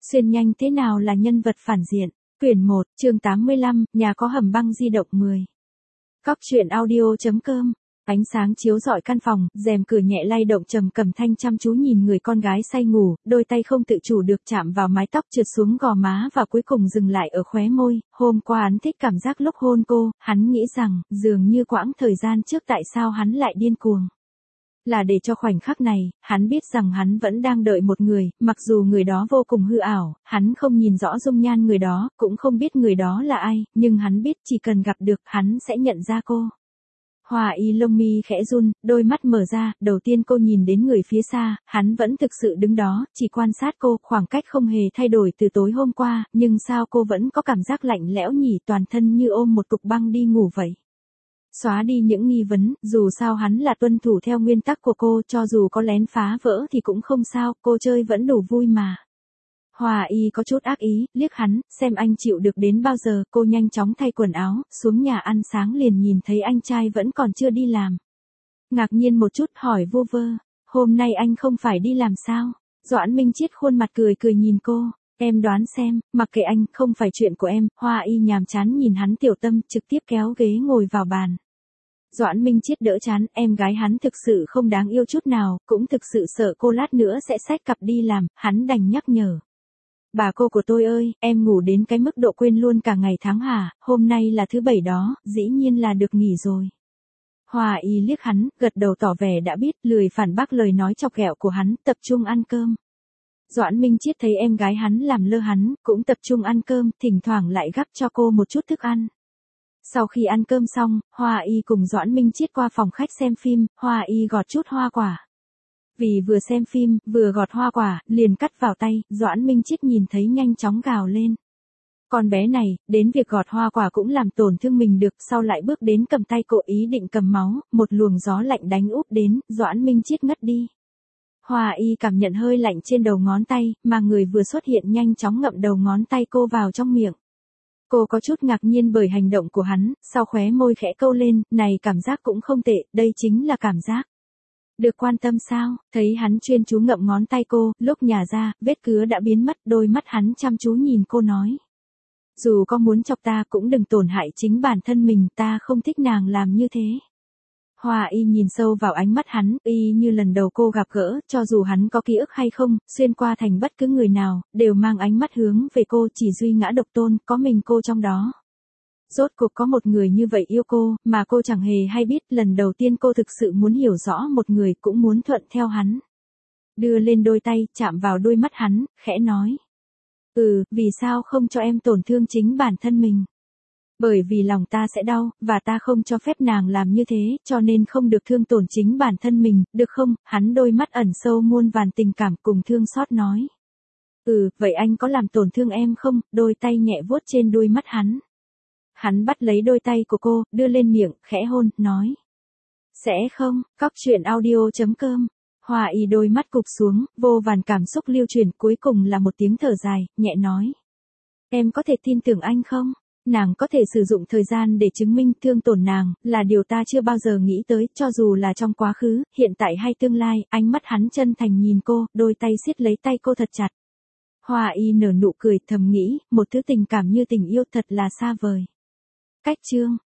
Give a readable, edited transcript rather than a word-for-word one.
Xuyên nhanh thế nào là nhân vật phản diện? Quyển 1, chương 85, nhà có hầm băng di động 10. Cóc truyện audio.com. Ánh sáng chiếu rọi căn phòng, rèm cửa nhẹ lay động, Trầm Cẩm Thanh chăm chú nhìn người con gái say ngủ, đôi tay không tự chủ được chạm vào mái tóc trượt xuống gò má và cuối cùng dừng lại ở khóe môi. Hôm qua hắn thích cảm giác lúc hôn cô, hắn nghĩ rằng, dường như quãng thời gian trước tại sao hắn lại điên cuồng. Là để cho khoảnh khắc này, hắn biết rằng hắn vẫn đang đợi một người, mặc dù người đó vô cùng hư ảo, hắn không nhìn rõ dung nhan người đó, cũng không biết người đó là ai, nhưng hắn biết chỉ cần gặp được, hắn sẽ nhận ra cô. Hoa Y lông mi khẽ run, đôi mắt mở ra, đầu tiên cô nhìn đến người phía xa, hắn vẫn thực sự đứng đó, chỉ quan sát cô, khoảng cách không hề thay đổi từ tối hôm qua, nhưng sao cô vẫn có cảm giác lạnh lẽo nhỉ, toàn thân như ôm một cục băng đi ngủ vậy. Xóa đi những nghi vấn, dù sao hắn là tuân thủ theo nguyên tắc của cô, cho dù có lén phá vỡ thì cũng không sao, cô chơi vẫn đủ vui mà. Hoa Y có chút ác ý, liếc hắn, xem anh chịu được đến bao giờ, cô nhanh chóng thay quần áo, xuống nhà ăn sáng liền nhìn thấy anh trai vẫn còn chưa đi làm. Ngạc nhiên một chút hỏi vu vơ, hôm nay anh không phải đi làm sao? Doãn Minh Chiết khuôn mặt cười cười nhìn cô, em đoán xem, mặc kệ anh, không phải chuyện của em. Hoa Y nhàm chán nhìn hắn tiểu tâm, trực tiếp kéo ghế ngồi vào bàn. Doãn Minh Chiết đỡ chán, em gái hắn thực sự không đáng yêu chút nào, cũng thực sự sợ cô lát nữa sẽ xách cặp đi làm, hắn đành nhắc nhở. Bà cô của tôi ơi, em ngủ đến cái mức độ quên luôn cả ngày tháng hả, hôm nay là thứ bảy đó, dĩ nhiên là được nghỉ rồi. Hoa Y liếc hắn, gật đầu tỏ vẻ đã biết, lười phản bác lời nói chọc ghẹo của hắn, tập trung ăn cơm. Doãn Minh Chiết thấy em gái hắn làm lơ hắn, cũng tập trung ăn cơm, thỉnh thoảng lại gắp cho cô một chút thức ăn. Sau khi ăn cơm xong, Hoa Y cùng Doãn Minh Chiết qua phòng khách xem phim, Hoa Y gọt chút hoa quả. Vì vừa xem phim, vừa gọt hoa quả, liền cắt vào tay, Doãn Minh Chiết nhìn thấy nhanh chóng gào lên. Con bé này, đến việc gọt hoa quả cũng làm tổn thương mình được, sau lại bước đến cầm tay cô ý định cầm máu, một luồng gió lạnh đánh úp đến, Doãn Minh Chiết ngất đi. Hoa Y cảm nhận hơi lạnh trên đầu ngón tay, mà người vừa xuất hiện nhanh chóng ngậm đầu ngón tay cô vào trong miệng. Cô có chút ngạc nhiên bởi hành động của hắn, sau khóe môi khẽ câu lên, này cảm giác cũng không tệ, đây chính là cảm giác. Được quan tâm sao, thấy hắn chuyên chú ngậm ngón tay cô, lúc nhả ra, vết cứa đã biến mất, đôi mắt hắn chăm chú nhìn cô nói. Dù có muốn chọc ta cũng đừng tổn hại chính bản thân mình, ta không thích nàng làm như thế. Hoa Y nhìn sâu vào ánh mắt hắn, y như lần đầu cô gặp gỡ, cho dù hắn có ký ức hay không, xuyên qua thành bất cứ người nào, đều mang ánh mắt hướng về cô, chỉ duy ngã độc tôn, có mình cô trong đó. Rốt cuộc có một người như vậy yêu cô, mà cô chẳng hề hay biết, lần đầu tiên cô thực sự muốn hiểu rõ một người, cũng muốn thuận theo hắn. Đưa lên đôi tay, chạm vào đôi mắt hắn, khẽ nói. Vì sao không cho em tổn thương chính bản thân mình? Bởi vì lòng ta sẽ đau, và ta không cho phép nàng làm như thế, cho nên không được thương tổn chính bản thân mình, được không? Hắn đôi mắt ẩn sâu muôn vàn tình cảm cùng thương xót nói. Vậy anh có làm tổn thương em không? Đôi tay nhẹ vuốt trên đôi mắt hắn. Hắn bắt lấy đôi tay của cô, đưa lên miệng, khẽ hôn, nói. Sẽ không, cóc truyện audio.com. Hoa Y đôi mắt cụp xuống, vô vàn cảm xúc lưu truyền, cuối cùng là một tiếng thở dài, nhẹ nói. Em có thể tin tưởng anh không? Nàng có thể sử dụng thời gian để chứng minh thương tổn nàng, là điều ta chưa bao giờ nghĩ tới, cho dù là trong quá khứ, hiện tại hay tương lai, ánh mắt hắn chân thành nhìn cô, đôi tay siết lấy tay cô thật chặt. Hoa Y nở nụ cười, thầm nghĩ, một thứ tình cảm như tình yêu thật là xa vời. Cách chương.